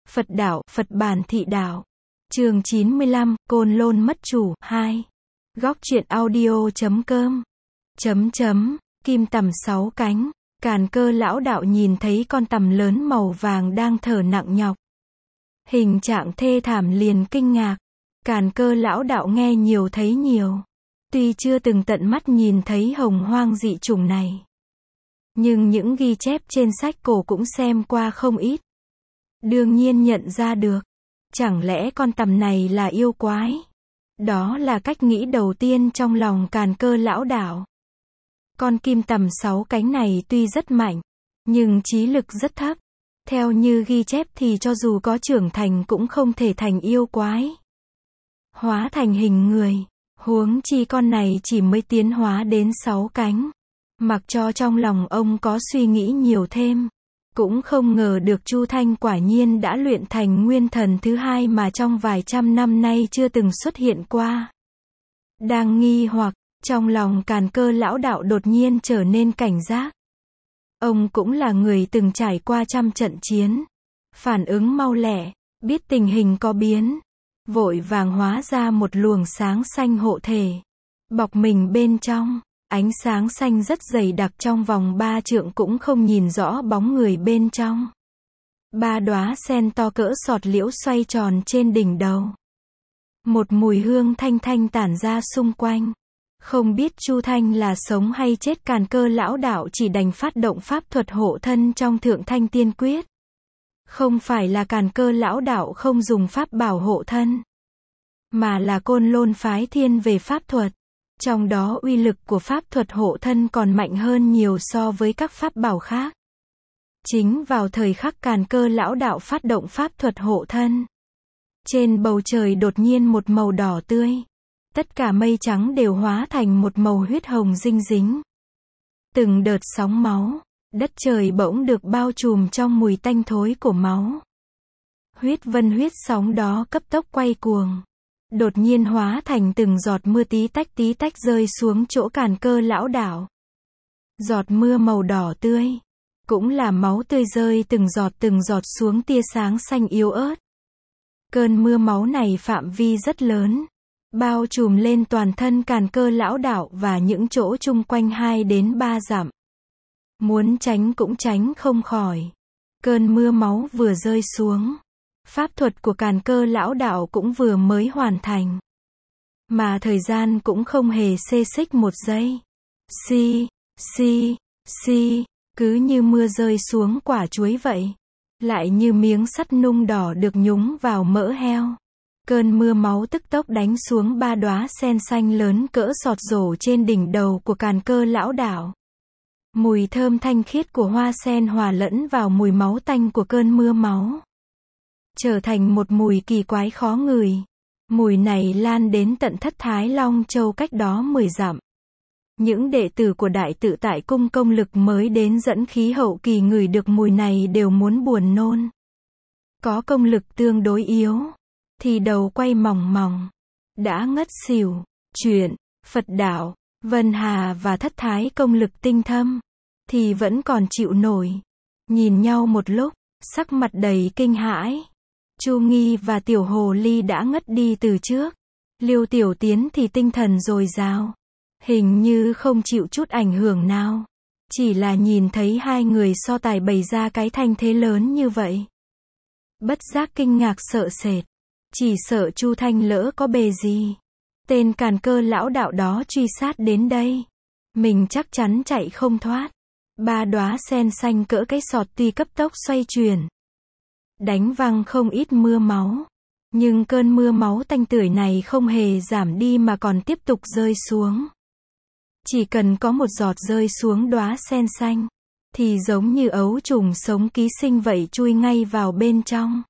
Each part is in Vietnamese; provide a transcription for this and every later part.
Phật đạo, Phật bản thị đạo. Chương 95, Côn Lôn mất chủ, 2. Góc truyện audio.com. Kim tằm 6 cánh. Càn Cơ lão đạo nhìn thấy con tằm lớn màu vàng đang thở nặng nhọc. Hình trạng thê thảm liền kinh ngạc. Càn Cơ lão đạo nghe nhiều thấy nhiều. Tuy chưa từng tận mắt nhìn thấy hồng hoang dị chủng này, nhưng những ghi chép trên sách cổ cũng xem qua không ít. Đương nhiên nhận ra được. Chẳng lẽ con tằm này là yêu quái? Đó là cách nghĩ đầu tiên trong lòng Càn Cơ lão đạo. Con kim tằm 6 cánh này tuy rất mạnh, nhưng trí lực rất thấp. Theo như ghi chép thì cho dù có trưởng thành cũng không thể thành yêu quái, hóa thành hình người. Huống chi con này chỉ mới tiến hóa đến 6 cánh. Mặc cho trong lòng ông có suy nghĩ nhiều thêm, cũng không ngờ được Chu Thanh quả nhiên đã luyện thành nguyên thần thứ 2 mà trong vài trăm năm nay chưa từng xuất hiện qua. Đang nghi hoặc, trong lòng Càn Cơ lão đạo đột nhiên trở nên cảnh giác. Ông cũng là người từng trải qua trăm trận chiến, phản ứng mau lẹ, biết tình hình có biến, vội vàng hóa ra một luồng sáng xanh hộ thể, bọc mình bên trong. Ánh sáng xanh rất dày đặc, trong vòng 3 trượng cũng không nhìn rõ bóng người bên trong. 3 đóa sen to cỡ sọt liễu xoay tròn trên đỉnh đầu. Một mùi hương thanh thanh tản ra xung quanh. Không biết Chu Thanh là sống hay chết, Càn Cơ lão đạo chỉ đành phát động pháp thuật hộ thân trong Thượng Thanh Tiên Quyết. Không phải là Càn Cơ lão đạo không dùng pháp bảo hộ thân, mà là Côn Lôn phái thiên về pháp thuật. Trong đó uy lực của pháp thuật hộ thân còn mạnh hơn nhiều so với các pháp bảo khác. Chính vào thời khắc Càn Cơ lão đạo phát động pháp thuật hộ thân, trên bầu trời đột nhiên một màu đỏ tươi. Tất cả mây trắng đều hóa thành một màu huyết hồng dinh dính. Từng đợt sóng máu, đất trời bỗng được bao trùm trong mùi tanh thối của máu. Huyết vân huyết sóng đó cấp tốc quay cuồng, đột nhiên hóa thành từng giọt mưa tí tách rơi xuống chỗ Càn Cơ lão đạo. Giọt mưa màu đỏ tươi, cũng là máu tươi rơi từng giọt xuống tia sáng xanh yếu ớt. Cơn mưa máu này phạm vi rất lớn, bao trùm lên toàn thân Càn Cơ lão đạo và những chỗ chung quanh 2 đến 3 dặm. Muốn tránh cũng tránh không khỏi. Cơn mưa máu vừa rơi xuống, pháp thuật của Càn Cơ lão đạo cũng vừa mới hoàn thành. Mà thời gian cũng không hề xê xích một giây. Cứ như mưa rơi xuống quả chuối vậy. Lại như miếng sắt nung đỏ được nhúng vào mỡ heo. Cơn mưa máu tức tốc đánh xuống 3 đóa sen xanh lớn cỡ sọt rổ trên đỉnh đầu của Càn Cơ lão đạo. Mùi thơm thanh khiết của hoa sen hòa lẫn vào mùi máu tanh của cơn mưa máu, trở thành một mùi kỳ quái khó ngửi. Mùi này lan đến tận Thất Thái Long Châu cách đó 10 dặm. Những đệ tử của Đại Tự Tại Cung công lực mới đến dẫn khí hậu kỳ ngửi được mùi này đều muốn buồn nôn. Có công lực tương đối yếu thì đầu quay mòng mòng, đã ngất xỉu. Chuyện Phật đạo, Vân Hà và Thất Thái công lực tinh thâm thì vẫn còn chịu nổi. Nhìn nhau một lúc, sắc mặt đầy kinh hãi. Chu Nghi và Tiểu Hồ Ly đã ngất đi từ trước. Liêu Tiểu Tiến thì tinh thần dồi dào, hình như không chịu chút ảnh hưởng nào. Chỉ là nhìn thấy 2 người so tài bày ra cái thanh thế lớn như vậy, bất giác kinh ngạc sợ sệt. Chỉ sợ Chu Thanh lỡ có bề gì, tên Càn Cơ lão đạo đó truy sát đến đây, mình chắc chắn chạy không thoát. 3 đóa sen xanh cỡ cái sọt tuy cấp tốc xoay chuyển, đánh văng không ít mưa máu, nhưng cơn mưa máu tanh tưởi này không hề giảm đi mà còn tiếp tục rơi xuống. Chỉ cần có một giọt rơi xuống đóa sen xanh, thì giống như ấu trùng sống ký sinh vậy chui ngay vào bên trong.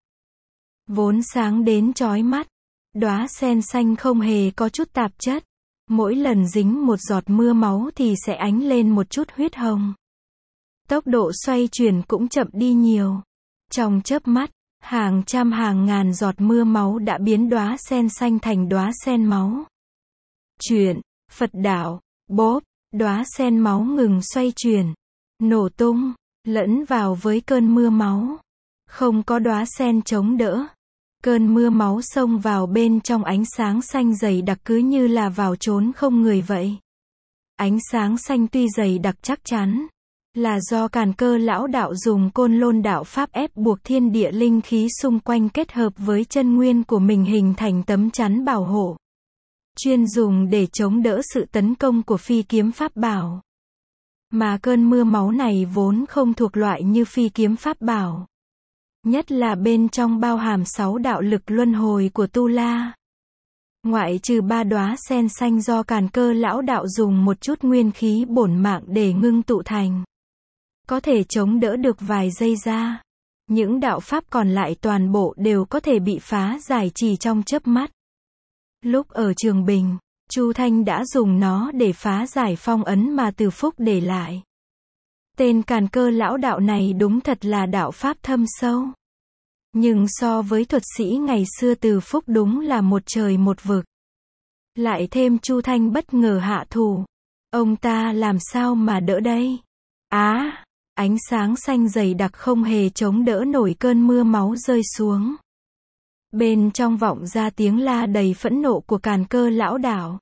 Vốn sáng đến chói mắt, đóa sen xanh không hề có chút tạp chất. Mỗi lần dính một giọt mưa máu thì sẽ ánh lên một chút huyết hồng. Tốc độ xoay chuyển cũng chậm đi nhiều. Trong chớp mắt, hàng trăm hàng ngàn giọt mưa máu đã biến đóa sen xanh thành đóa sen máu. Chuyện Phật đạo, bốp, đóa sen máu ngừng xoay chuyển, nổ tung, lẫn vào với cơn mưa máu. Không có đóa sen chống đỡ. Cơn mưa máu xông vào bên trong ánh sáng xanh dày đặc cứ như là vào chốn không người vậy. Ánh sáng xanh tuy dày đặc chắc chắn là do Càn Cơ lão đạo dùng Côn Lôn đạo pháp ép buộc thiên địa linh khí xung quanh kết hợp với chân nguyên của mình hình thành tấm chắn bảo hộ, chuyên dùng để chống đỡ sự tấn công của phi kiếm pháp bảo. Mà cơn mưa máu này vốn không thuộc loại như phi kiếm pháp bảo. Nhất là bên trong bao hàm 6 đạo lực luân hồi của Tu La. Ngoại trừ 3 đóa sen xanh do Càn Cơ lão đạo dùng một chút nguyên khí bổn mạng để ngưng tụ thành, có thể chống đỡ được vài giây ra. Những đạo pháp còn lại toàn bộ đều có thể bị phá giải chỉ trong chớp mắt. Lúc ở Trường Bình, Chu Thanh đã dùng nó để phá giải phong ấn mà Từ Phúc để lại. Tên Càn Cơ lão đạo này đúng thật là đạo pháp thâm sâu. Nhưng so với thuật sĩ ngày xưa Từ Phúc đúng là một trời một vực. Lại thêm Chu Thanh bất ngờ hạ thủ. Ông ta làm sao mà đỡ đây? Ánh sáng xanh dày đặc không hề chống đỡ nổi cơn mưa máu rơi xuống. Bên trong vọng ra tiếng la đầy phẫn nộ của Càn Cơ lão đạo.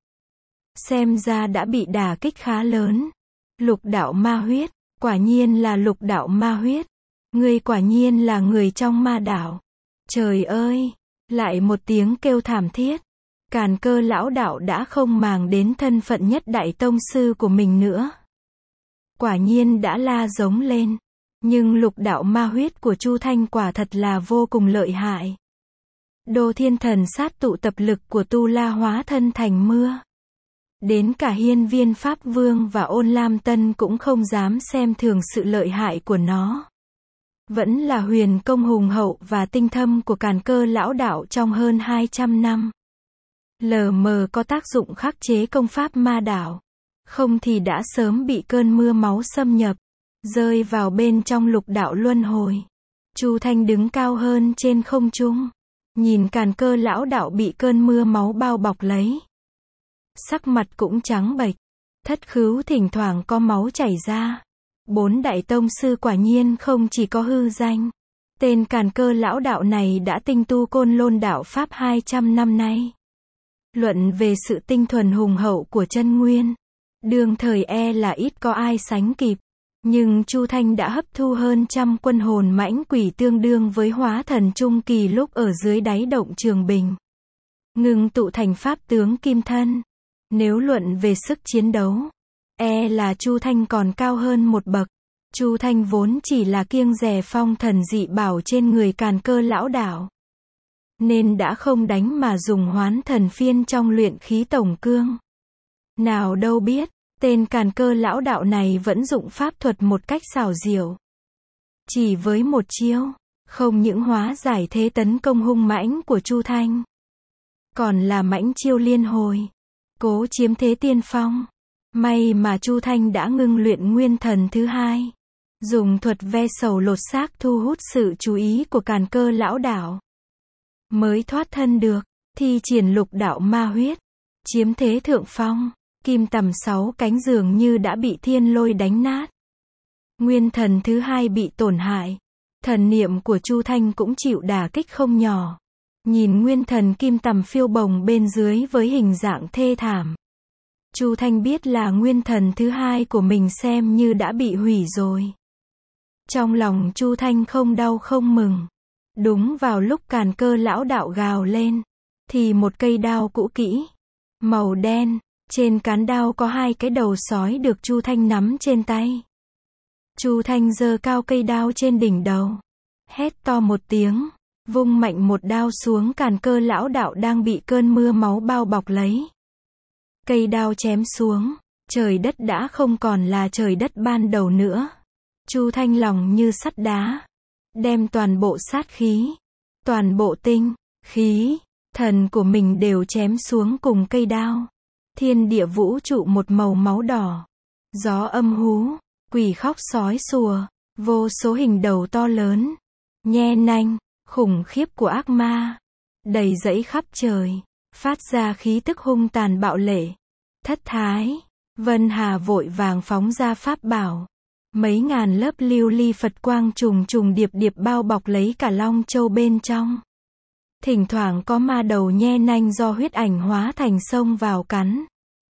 Xem ra đã bị đả kích khá lớn. Lục đạo ma huyết, quả nhiên là lục đạo ma huyết. Ngươi quả nhiên là người trong ma đạo. Trời ơi! Lại một tiếng kêu thảm thiết. Càn Cơ lão đạo đã không màng đến thân phận nhất đại tông sư của mình nữa. Quả nhiên đã la giống lên. Nhưng lục đạo ma huyết của Chu Thanh quả thật là vô cùng lợi hại. Đô Thiên Thần Sát tụ tập lực của Tu La hóa thân thành mưa. Đến cả Hiên Viên Pháp Vương và Ôn Lam Tân cũng không dám xem thường sự lợi hại của nó. Vẫn là huyền công hùng hậu và tinh thâm của Càn Cơ lão đạo trong hơn 200 năm. Lờ mờ có tác dụng khắc chế công pháp ma đạo. Không thì đã sớm bị cơn mưa máu xâm nhập, rơi vào bên trong lục đạo luân hồi. Chu Thanh đứng cao hơn trên không trung, nhìn Càn Cơ lão đạo bị cơn mưa máu bao bọc lấy. Sắc mặt cũng trắng bệch, thất khứu thỉnh thoảng có máu chảy ra. 4 đại tông sư quả nhiên không chỉ có hư danh. Tên Càn Cơ lão đạo này đã tinh tu Côn Lôn đạo pháp 200 năm nay. Luận về sự tinh thuần hùng hậu của chân nguyên, đương thời là ít có ai sánh kịp. Nhưng Chu Thanh đã hấp thu hơn trăm quân hồn mãnh quỷ tương đương với hóa thần trung kỳ lúc ở dưới đáy động Trường Bình. Ngưng tụ thành pháp tướng kim thân. Nếu luận về sức chiến đấu, là Chu Thanh còn cao hơn một bậc. Chu Thanh vốn chỉ là kiêng dè phong thần dị bảo trên người Càn Cơ lão đạo, nên đã không đánh mà dùng hoán thần phiên trong luyện khí tổng cương. Nào đâu biết, tên Càn Cơ lão đạo này vẫn dụng pháp thuật một cách xảo diệu. Chỉ với một chiêu, không những hóa giải thế tấn công hung mãnh của Chu Thanh, còn là mãnh chiêu liên hồi, cố chiếm thế tiên phong. May mà Chu Thanh đã ngưng luyện nguyên thần thứ hai, dùng thuật ve sầu lột xác thu hút sự chú ý của Càn Cơ lão đạo, mới thoát thân được, thi triển lục đạo ma huyết, chiếm thế thượng phong. Kim tầm 6 cánh dường như đã bị thiên lôi đánh nát. Nguyên thần thứ hai bị tổn hại. Thần niệm của Chu Thanh cũng chịu đả kích không nhỏ. Nhìn nguyên thần kim tầm phiêu bồng bên dưới với hình dạng thê thảm, Chu Thanh biết là nguyên thần thứ hai của mình xem như đã bị hủy rồi. Trong lòng Chu Thanh không đau không mừng. Đúng vào lúc Càn Cơ lão đạo gào lên, thì một cây đao cũ kỹ, màu đen, trên cán đao có 2 cái đầu sói được Chu Thanh nắm trên tay. Chu Thanh giơ cao cây đao trên đỉnh đầu, hét to một tiếng, vung mạnh một đao xuống Càn Cơ lão đạo đang bị cơn mưa máu bao bọc lấy. Cây đao chém xuống, trời đất đã không còn là trời đất ban đầu nữa. Chu Thanh lòng như sắt đá, đem toàn bộ sát khí, toàn bộ tinh, khí, thần của mình đều chém xuống cùng cây đao. Thiên địa vũ trụ một màu máu đỏ, gió âm hú, quỷ khóc sói sủa, vô số hình đầu to lớn, nhe nanh, khủng khiếp của ác ma, đầy dẫy khắp trời, phát ra khí tức hung tàn bạo lệ. Thất Thái, Vân Hà vội vàng phóng ra pháp bảo, Mấy ngàn lớp lưu ly Phật quang trùng trùng điệp điệp bao bọc lấy cả Long Châu bên trong. Thỉnh thoảng có ma đầu nhe nanh do huyết ảnh hóa thành xông vào cắn.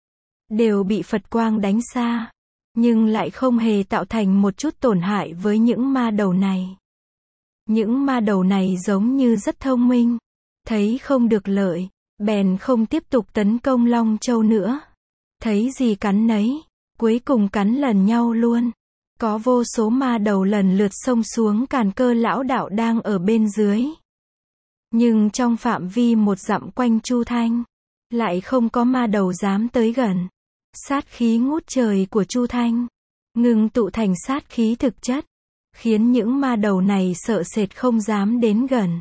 Đều bị Phật quang đánh xa. Nhưng lại không hề tạo thành một chút tổn hại với những ma đầu này. Những ma đầu này giống như rất thông minh. Thấy không được lợi, bèn không tiếp tục tấn công Long Châu nữa. Thấy gì cắn nấy, cuối cùng cắn lần nhau luôn. Có vô số ma đầu lần lượt xông xuống Càn Cơ lão đạo đang ở bên dưới. Nhưng trong phạm vi 1 dặm quanh Chu Thanh, lại không có ma đầu dám tới gần. Sát khí ngút trời của Chu Thanh, ngưng tụ thành sát khí thực chất, khiến những ma đầu này sợ sệt không dám đến gần.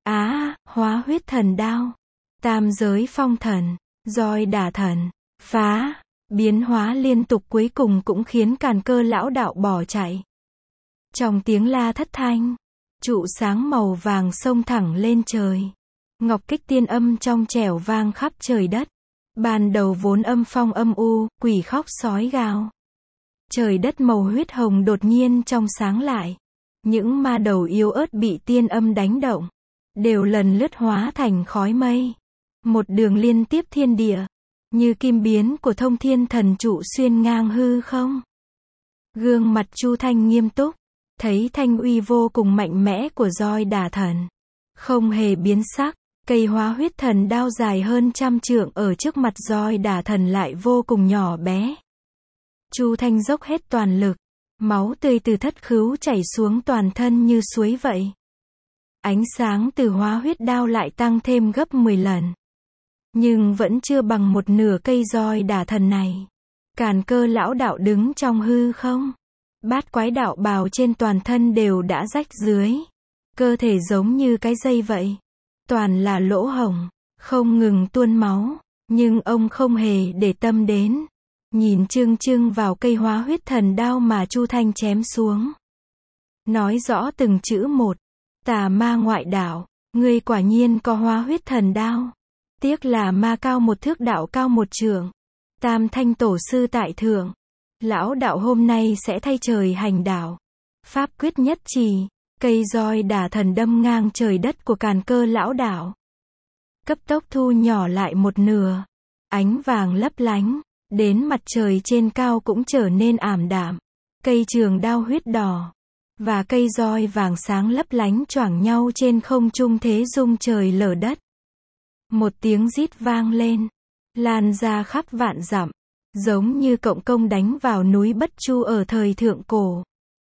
Hóa huyết thần đao, tam giới phong thần, roi đả thần, phá, biến hóa liên tục cuối cùng cũng khiến Càn Cơ lão đạo bỏ chạy. Trong tiếng la thất thanh, trụ sáng màu vàng xông thẳng lên trời. Ngọc kích tiên âm trong trẻo vang khắp trời đất. Ban đầu vốn âm phong âm u, quỷ khóc sói gào. Trời đất màu huyết hồng đột nhiên trong sáng lại. Những ma đầu yếu ớt bị tiên âm đánh động, đều lần lướt hóa thành khói mây. Một đường liên tiếp thiên địa, như kim biến của Thông Thiên Thần trụ xuyên ngang hư không. Gương mặt Chu Thanh nghiêm túc, thấy thanh uy vô cùng mạnh mẽ của roi đả thần. Không hề biến sắc, cây hóa huyết thần đao dài hơn 100 trượng ở trước mặt roi đả thần lại vô cùng nhỏ bé. Chu Thanh dốc hết toàn lực, máu tươi từ thất khứu chảy xuống toàn thân như suối vậy. Ánh sáng từ hóa huyết đao lại tăng thêm gấp 10 lần. Nhưng vẫn chưa bằng một nửa cây roi đả thần này. Càn Cơ lão đạo đứng trong hư không. Bát quái đạo bào trên toàn thân đều đã rách dưới. Cơ thể giống như cái dây vậy. Toàn là lỗ hổng, không ngừng tuôn máu. Nhưng ông không hề để tâm đến. Nhìn chưng chưng vào cây hóa huyết thần đao mà Chu Thanh chém xuống. Nói rõ từng chữ một. Tà ma ngoại đạo, ngươi quả nhiên có hóa huyết thần đao. Tiếc là ma cao 1 thước đạo cao 1 trượng. Tam thanh tổ sư tại thượng. Lão đạo hôm nay sẽ thay trời hành đạo. Pháp quyết nhất trì. Cây roi đả thần đâm ngang trời đất của Càn Cơ lão đạo. Cấp tốc thu nhỏ lại 1 nửa. Ánh vàng lấp lánh. Đến mặt trời trên cao cũng trở nên ảm đạm. Cây trường đao huyết đỏ và cây roi vàng sáng lấp lánh choảng nhau trên không trung thế rung trời lở đất. Một tiếng rít vang lên, lan ra khắp vạn dặm, giống như cộng công đánh vào núi Bất Chu ở thời thượng cổ.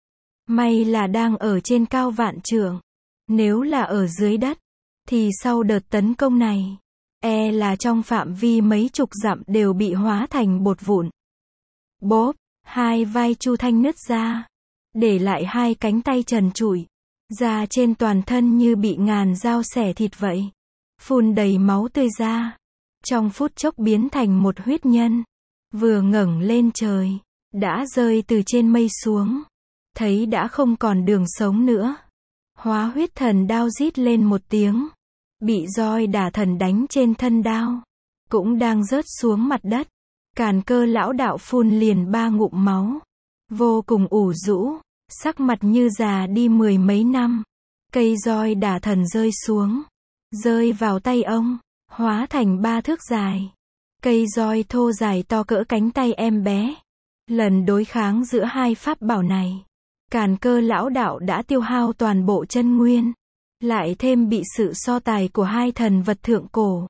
May là đang ở trên cao vạn trượng, nếu là ở dưới đất, thì sau đợt tấn công này, là trong phạm vi mấy chục dặm đều bị hóa thành bột vụn. Bốp, 2 vai Chu Thanh nứt ra, để lại 2 cánh tay trần trụi, da trên toàn thân như bị ngàn dao xẻ thịt vậy, phun đầy máu tươi ra, trong phút chốc biến thành một huyết nhân. Vừa ngẩng lên trời, đã rơi từ trên mây xuống, thấy đã không còn đường sống nữa. Hóa huyết thần đao rít lên một tiếng, bị roi đả thần đánh trên thân đao, cũng đang rớt xuống mặt đất. Càn Cơ lão đạo phun liền 3 ngụm máu, vô cùng ủ rũ, sắc mặt như già đi 10 mấy năm. Cây roi đả thần rơi xuống, rơi vào tay ông, hóa thành 3 thước dài. Cây roi thô dài to cỡ cánh tay em bé. Lần đối kháng giữa 2 pháp bảo này, Càn Cơ lão đạo đã tiêu hao toàn bộ chân nguyên, lại thêm bị sự so tài của 2 thần vật thượng cổ.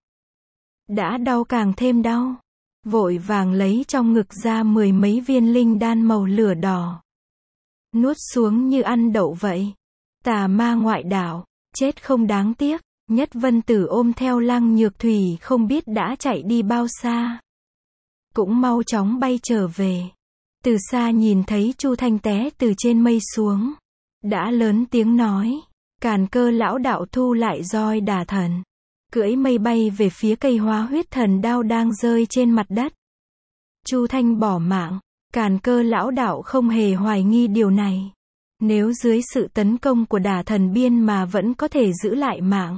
Đã đau càng thêm đau, vội vàng lấy trong ngực ra 10 mấy viên linh đan màu lửa đỏ. Nuốt xuống như ăn đậu vậy. Tà ma ngoại đạo, chết không đáng tiếc. Nhất Vân Tử ôm theo Lăng Nhược Thủy không biết đã chạy đi bao xa. Cũng mau chóng bay trở về. Từ xa nhìn thấy Chu Thanh té từ trên mây xuống, đã lớn tiếng nói. Càn Cơ lão đạo thu lại roi đả thần, cưỡi mây bay về phía cây hóa huyết thần đao đang rơi trên mặt đất. Chu Thanh bỏ mạng, Càn Cơ lão đạo không hề hoài nghi điều này. Nếu dưới sự tấn công của đả thần biên mà vẫn có thể giữ lại mạng,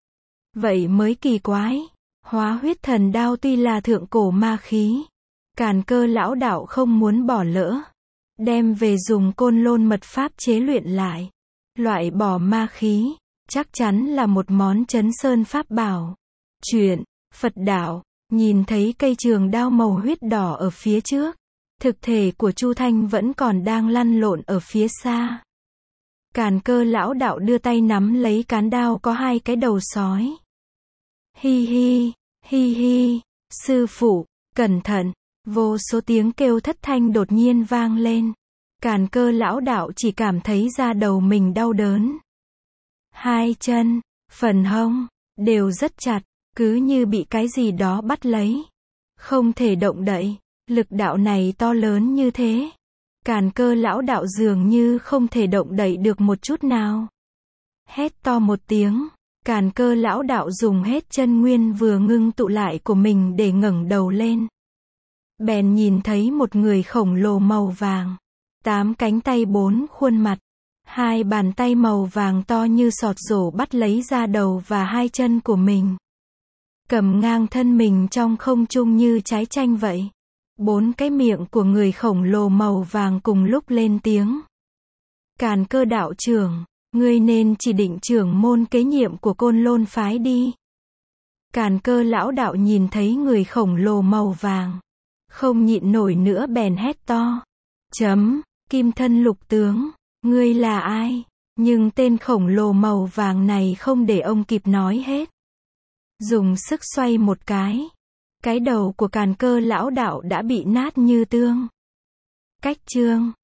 vậy mới kỳ quái. Hóa huyết thần đao tuy là thượng cổ ma khí, Càn Cơ lão đạo không muốn bỏ lỡ. đem về dùng Côn Lôn mật pháp chế luyện lại. Loại bỏ ma khí, chắc chắn là một món chấn sơn pháp bảo. Chuyện, Phật đạo, nhìn thấy cây trường đao màu huyết đỏ ở phía trước. Thực thể của Chu Thanh vẫn còn đang lăn lộn ở phía xa. Càn Cơ lão đạo đưa tay nắm lấy cán đao có hai cái đầu sói. Hi hi, hi hi, sư phụ, cẩn thận, vô số tiếng kêu thất thanh đột nhiên vang lên. Càn Cơ lão đạo chỉ cảm thấy da đầu mình đau đớn. Hai chân, phần hông, đều rất chặt, cứ như bị cái gì đó bắt lấy. Không thể động đậy, lực đạo này to lớn như thế. Càn Cơ lão đạo dường như không thể động đậy được một chút nào. Hét to một tiếng, Càn Cơ lão đạo dùng hết chân nguyên vừa ngưng tụ lại của mình để ngẩng đầu lên. Bèn nhìn thấy một người khổng lồ màu vàng. 8 cánh tay 4 khuôn mặt. 2 bàn tay màu vàng to như sọt rổ bắt lấy da đầu và hai chân của mình. Cầm ngang thân mình trong không trung như trái chanh vậy. 4 cái miệng của người khổng lồ màu vàng cùng lúc lên tiếng. Càn Cơ đạo trưởng, ngươi nên chỉ định trưởng môn kế nhiệm của Côn Lôn phái đi. Càn Cơ lão đạo nhìn thấy người khổng lồ màu vàng. Không nhịn nổi nữa bèn hét to. Kim thân lục tướng, ngươi là ai? Nhưng tên khổng lồ màu vàng này không để ông kịp nói hết. Dùng sức xoay một cái đầu của Càn Cơ lão đạo đã bị nát như tương. Cách chương